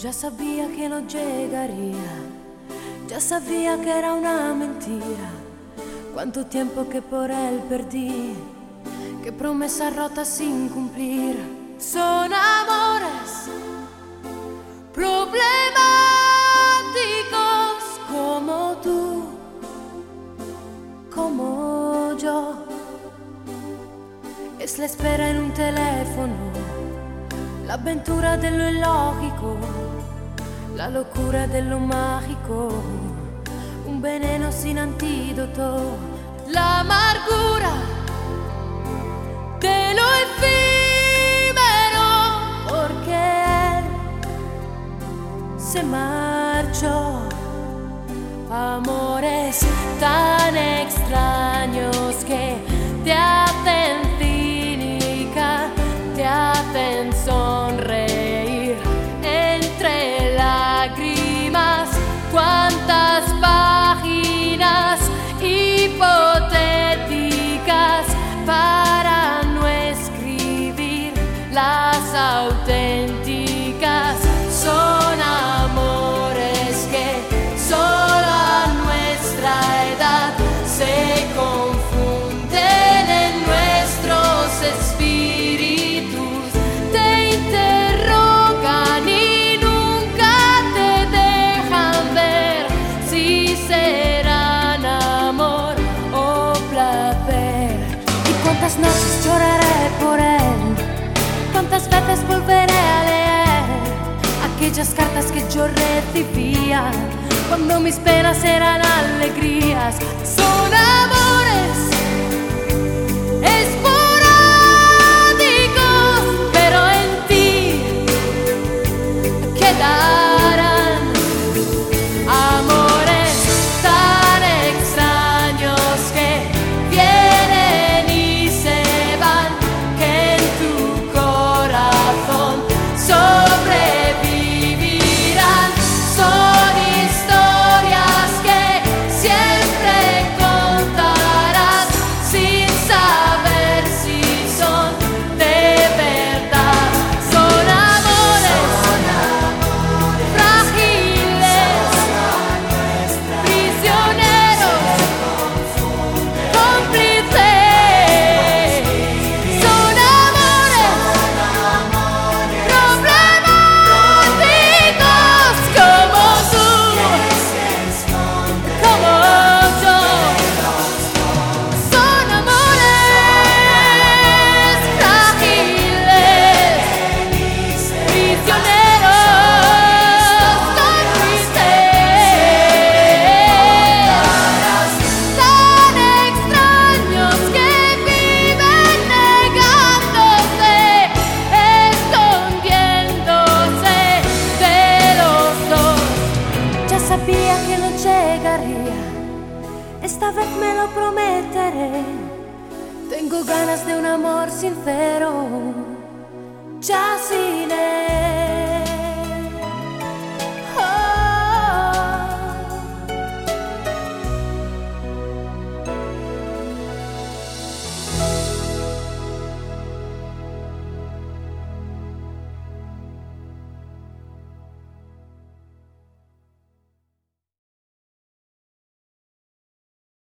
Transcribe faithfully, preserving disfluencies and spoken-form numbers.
Ya sabía que no llegaría, ya sabía que era una mentira. Cuánto tiempo que por él perdí, qué promesas rotas sin cumplir. Son amores problemáticos como tú, como yo. Es la espera en un teléfono, la avventura de lo illogico, la locura de lo mágico, un veneno sin antídoto, la amargura de lo efímero, porque él se marchó. Amores tan extraños que te hacen cínica, te hacen sonreír entre lágrimas. Cuántas páginas hipotéticas para no escribir las auténticas. Son amores que solo a nuestra edad se confunden en nuestros espíritus, te interrogan y nunca te dejan ver si serán amor o placer. Y cuántas noches lloraré por él, cuántas veces volveré a leer aquellas cartas que yo recibía cuando mis penas eran alegrías. Son amores esporádicos, pero en ti quedarán amores tan extraños que vienen y se van, que en tu corazón sobrevivirán. Son historias que siempre contarás sin saber si son de verdad. Son amores frágiles, prisioneros, cómplices. Son amores problemáticos como tú, como yo. Son amores frágiles, prisioneros, cómplices, tan extraños que viven negándose, escondiéndose de los dos. Ya sabía que no llegaría, esta vez me lo prometeré. Tengo ganas de un amor sincero, ya sin él.